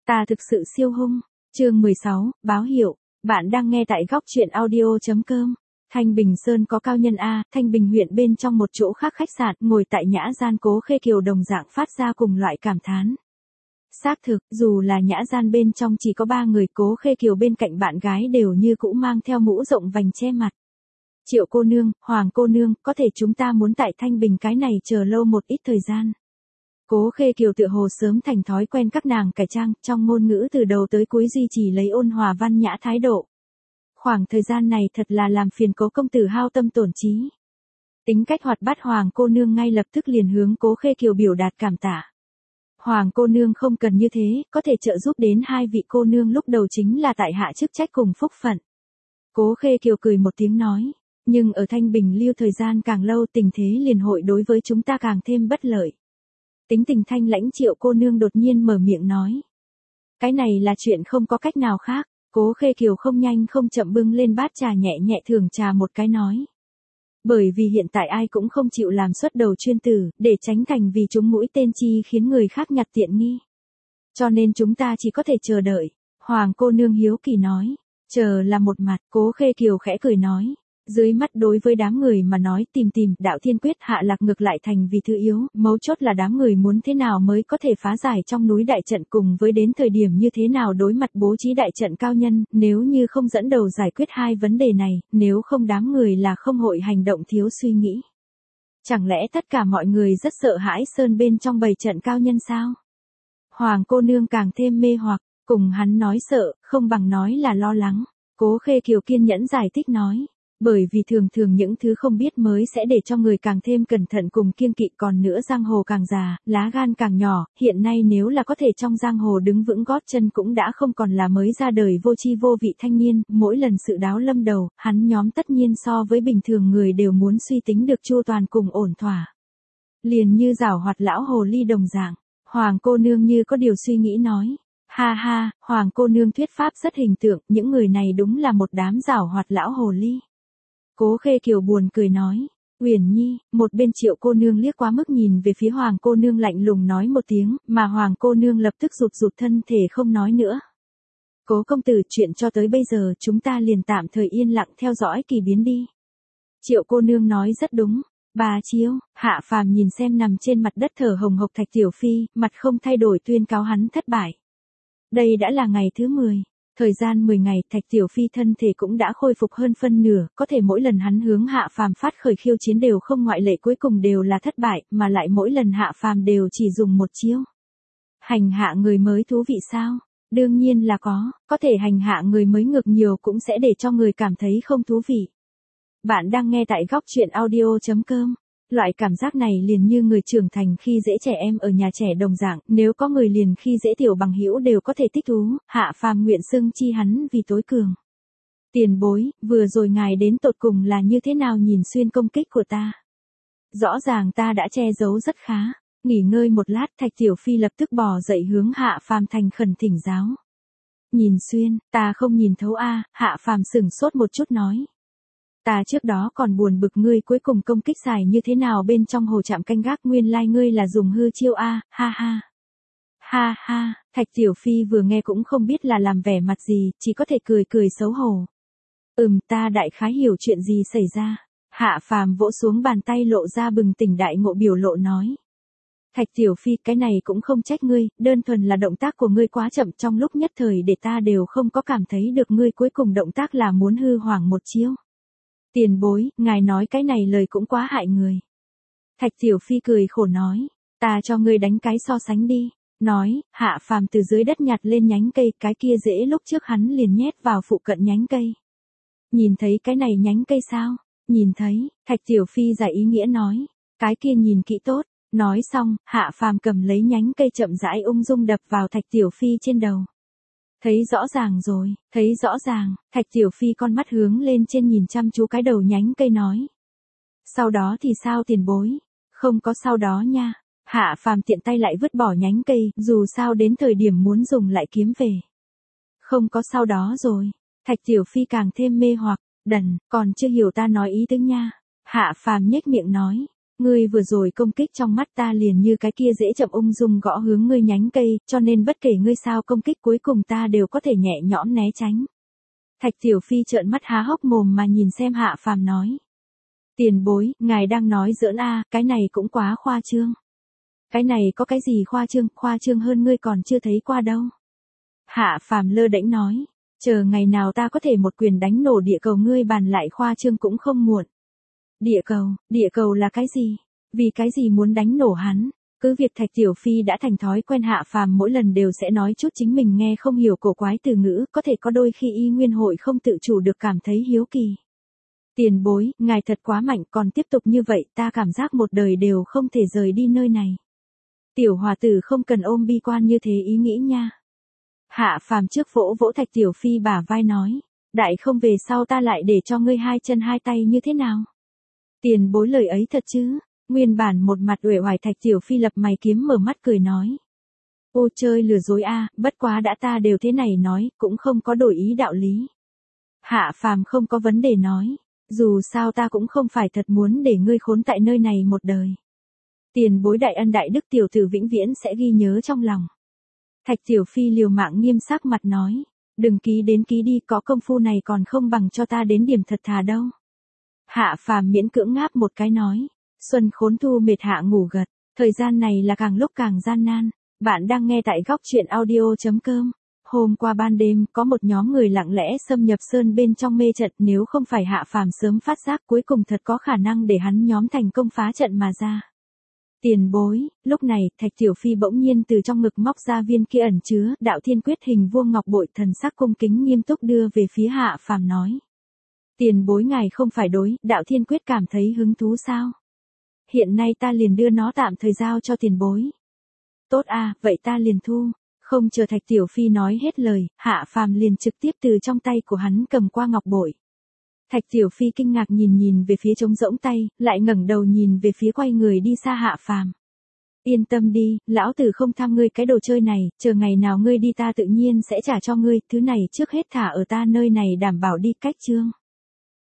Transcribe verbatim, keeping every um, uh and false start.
Ta thực sự siêu hung. Chương mười sáu, báo hiệu. Bạn đang nghe tại góc truyện audio.com. Thanh Bình Sơn có cao nhân A, Thanh Bình huyện bên trong một chỗ khác khách sạn, ngồi tại nhã gian Cố Khê Kiều đồng dạng phát ra cùng loại cảm thán. Xác thực, dù là nhã gian bên trong chỉ có ba người, Cố Khê Kiều bên cạnh bạn gái đều như cũ mang theo mũ rộng vành che mặt. Triệu cô nương, Hoàng cô nương, có thể chúng ta muốn tại Thanh Bình cái này chờ lâu một ít thời gian. Cố Khê Kiều tựa hồ sớm thành thói quen các nàng cải trang, trong ngôn ngữ từ đầu tới cuối duy trì lấy ôn hòa văn nhã thái độ. Khoảng thời gian này thật là làm phiền Cố công tử hao tâm tổn trí. Tính cách hoạt bát Hoàng cô nương ngay lập tức liền hướng Cố Khê Kiều biểu đạt cảm tạ. Hoàng cô nương không cần như thế, có thể trợ giúp đến hai vị cô nương lúc đầu chính là tại hạ chức trách cùng phúc phận. Cố Khê Kiều cười một tiếng nói, nhưng ở Thanh Bình lưu thời gian càng lâu tình thế liền hội đối với chúng ta càng thêm bất lợi. Tính tình thanh lãnh Triệu cô nương đột nhiên mở miệng nói. Cái này là chuyện không có cách nào khác. Cố Khê Kiều không nhanh không chậm bưng lên bát trà nhẹ nhẹ thưởng trà một cái nói. Bởi vì hiện tại ai cũng không chịu làm xuất đầu chuyên tử, để tránh thành vì chúng mũi tên chi khiến người khác nhặt tiện nghi. Cho nên chúng ta chỉ có thể chờ đợi. Hoàng cô nương hiếu kỳ nói. Chờ là một mặt. Cố Khê Kiều khẽ cười nói. Dưới mắt đối với đám người mà nói tìm tìm đạo thiên quyết hạ lạc ngược lại thành vì thứ yếu, mấu chốt là đám người muốn thế nào mới có thể phá giải trong núi đại trận cùng với đến thời điểm như thế nào đối mặt bố trí đại trận cao nhân, nếu như không dẫn đầu giải quyết hai vấn đề này, nếu không đám người là không hội hành động thiếu suy nghĩ. Chẳng lẽ tất cả mọi người rất sợ hãi sơn bên trong bầy trận cao nhân sao? Hoàng cô nương càng thêm mê hoặc, cùng hắn nói sợ, không bằng nói là lo lắng. Cố Khê Kiều kiên nhẫn giải thích nói. Bởi vì thường thường những thứ không biết mới sẽ để cho người càng thêm cẩn thận cùng kiêng kỵ, còn nữa giang hồ càng già, lá gan càng nhỏ, hiện nay nếu là có thể trong giang hồ đứng vững gót chân cũng đã không còn là mới ra đời vô tri vô vị thanh niên, mỗi lần sự đáo lâm đầu, hắn nhóm tất nhiên so với bình thường người đều muốn suy tính được chu toàn cùng ổn thỏa. Liền như giảo hoạt lão hồ ly đồng dạng, Hoàng cô nương như có điều suy nghĩ nói. Ha ha, Hoàng cô nương thuyết pháp rất hình tượng, những người này đúng là một đám giảo hoạt lão hồ ly. Cố Khê Kiều buồn cười nói, Uyển Nhi, một bên Triệu cô nương liếc quá mức nhìn về phía Hoàng cô nương lạnh lùng nói một tiếng, mà Hoàng cô nương lập tức rụt rụt thân thể không nói nữa. Cố công tử, chuyện cho tới bây giờ chúng ta liền tạm thời yên lặng theo dõi kỳ biến đi. Triệu cô nương nói rất đúng. Bà Chiêu, Hạ Phàm nhìn xem nằm trên mặt đất thở hồng hộc Thạch Tiểu Phi, mặt không thay đổi tuyên cáo hắn thất bại. Đây đã là ngày thứ mười. Thời gian mười ngày, Thạch Tiểu Phi thân thể cũng đã khôi phục hơn phân nửa, có thể mỗi lần hắn hướng Hạ Phàm phát khởi khiêu chiến đều không ngoại lệ, cuối cùng đều là thất bại, mà lại mỗi lần Hạ Phàm đều chỉ dùng một chiêu. Hành hạ người mới thú vị sao? Đương nhiên là có, có thể hành hạ người mới ngược nhiều cũng sẽ để cho người cảm thấy không thú vị. Bạn đang nghe tại góc truyện audio.com. Loại cảm giác này liền như người trưởng thành khi dễ trẻ em ở nhà trẻ đồng dạng, nếu có người liền khi dễ tiểu bằng hữu đều có thể thích thú, Hạ Phàm nguyện xưng chi hắn vì tối cường. Tiền bối, vừa rồi ngài đến tột cùng là như thế nào nhìn xuyên công kích của ta? Rõ ràng ta đã che giấu rất khá. Nghỉ ngơi một lát, Thạch Tiểu Phi lập tức bò dậy hướng Hạ Phàm thành khẩn thỉnh giáo. Nhìn xuyên, ta không nhìn thấu a. Hạ Phàm sửng sốt một chút nói. Ta trước đó còn buồn bực ngươi cuối cùng công kích xài như thế nào bên trong hồ trạm canh gác, nguyên lai like ngươi là dùng hư chiêu a, ha ha. Ha ha, Thạch Tiểu Phi vừa nghe cũng không biết là làm vẻ mặt gì, chỉ có thể cười cười xấu hổ. Ừm, ta đại khái hiểu chuyện gì xảy ra. Hạ Phàm vỗ xuống bàn tay lộ ra bừng tỉnh đại ngộ biểu lộ nói. Thạch Tiểu Phi, cái này cũng không trách ngươi, đơn thuần là động tác của ngươi quá chậm, trong lúc nhất thời để ta đều không có cảm thấy được ngươi cuối cùng động tác là muốn hư hoảng một chiêu. Tiền bối, ngài nói cái này lời cũng quá hại người. Thạch Tiểu Phi cười khổ nói, ta cho ngươi đánh cái so sánh đi. Nói, Hạ Phàm từ dưới đất nhặt lên nhánh cây, cái kia dễ lúc trước hắn liền nhét vào phụ cận nhánh cây. Nhìn thấy cái này nhánh cây sao? Nhìn thấy, Thạch Tiểu Phi giải ý nghĩa nói, cái kia nhìn kỹ tốt. Nói xong, Hạ Phàm cầm lấy nhánh cây chậm rãi ung dung đập vào Thạch Tiểu Phi trên đầu. Thấy rõ ràng rồi, thấy rõ ràng, Thạch Tiểu Phi con mắt hướng lên trên nhìn chăm chú cái đầu nhánh cây nói. Sau đó thì sao tiền bối? Không có sau đó nha. Hạ Phàm tiện tay lại vứt bỏ nhánh cây, dù sao đến thời điểm muốn dùng lại kiếm về. Không có sau đó rồi. Thạch Tiểu Phi càng thêm mê hoặc, đần, còn chưa hiểu ta nói ý tứ nha. Hạ Phàm nhếch miệng nói. Ngươi vừa rồi công kích trong mắt ta liền như cái kia dễ chậm ung dung gõ hướng ngươi nhánh cây, cho nên bất kể ngươi sao công kích cuối cùng ta đều có thể nhẹ nhõm né tránh. Thạch Tiểu Phi trợn mắt há hốc mồm mà nhìn xem Hạ Phàm nói. Tiền bối, ngài đang nói giỡn a, cái này cũng quá khoa trương. Cái này có cái gì khoa trương, khoa trương hơn ngươi còn chưa thấy qua đâu. Hạ Phàm lơ đễnh nói, chờ ngày nào ta có thể một quyền đánh nổ địa cầu ngươi bàn lại khoa trương cũng không muộn. Địa cầu, địa cầu là cái gì? Vì cái gì muốn đánh nổ hắn? Cứ việc Thạch Tiểu Phi đã thành thói quen Hạ Phàm mỗi lần đều sẽ nói chút chính mình nghe không hiểu cổ quái từ ngữ, có thể có đôi khi y nguyên hội không tự chủ được cảm thấy hiếu kỳ. Tiền bối, ngài thật quá mạnh, còn tiếp tục như vậy ta cảm giác một đời đều không thể rời đi nơi này. Tiểu hòa tử không cần ôm bi quan như thế ý nghĩ nha. Hạ Phàm trước vỗ vỗ Thạch Tiểu Phi bả vai nói, đại không về sau ta lại để cho ngươi hai chân hai tay như thế nào? Tiền bối lời ấy thật chứ? Nguyên bản một mặt uể oải Thạch Tiểu Phi lập mày kiếm mở mắt cười nói. Ô chơi lừa dối a, bất quá đã ta đều thế này nói, cũng không có đổi ý đạo lý. Hạ Phàm không có vấn đề nói, dù sao ta cũng không phải thật muốn để ngươi khốn tại nơi này một đời. Tiền bối đại ân đại đức tiểu tử vĩnh viễn sẽ ghi nhớ trong lòng. Thạch Tiểu Phi liều mạng nghiêm sắc mặt nói, đừng ký đến ký đi, có công phu này còn không bằng cho ta đến điểm thật thà đâu. Hạ Phàm miễn cưỡng ngáp một cái nói, xuân khốn thu mệt hạ ngủ gật, thời gian này là càng lúc càng gian nan. Bạn đang nghe tại góc truyện audio chấm com. Hôm qua ban đêm, có một nhóm người lặng lẽ xâm nhập sơn bên trong mê trận, nếu không phải Hạ Phàm sớm phát giác cuối cùng thật có khả năng để hắn nhóm thành công phá trận mà ra. Tiền bối, lúc này, Thạch Tiểu Phi bỗng nhiên từ trong ngực móc ra viên kia ẩn chứa, đạo thiên quyết hình vuông ngọc bội, thần sắc cung kính nghiêm túc đưa về phía Hạ Phàm nói. Tiền bối ngài không phải đối, đạo thiên quyết cảm thấy hứng thú sao? Hiện nay ta liền đưa nó tạm thời giao cho tiền bối. Tốt a, vậy ta liền thu. Không chờ Thạch Tiểu Phi nói hết lời, Hạ Phàm liền trực tiếp từ trong tay của hắn cầm qua ngọc bội. Thạch Tiểu Phi kinh ngạc nhìn nhìn về phía trống rỗng tay, lại ngẩng đầu nhìn về phía quay người đi xa Hạ Phàm. Yên tâm đi, lão tử không tham ngươi cái đồ chơi này, chờ ngày nào ngươi đi ta tự nhiên sẽ trả cho ngươi, thứ này trước hết thả ở ta nơi này đảm bảo đi cách chương.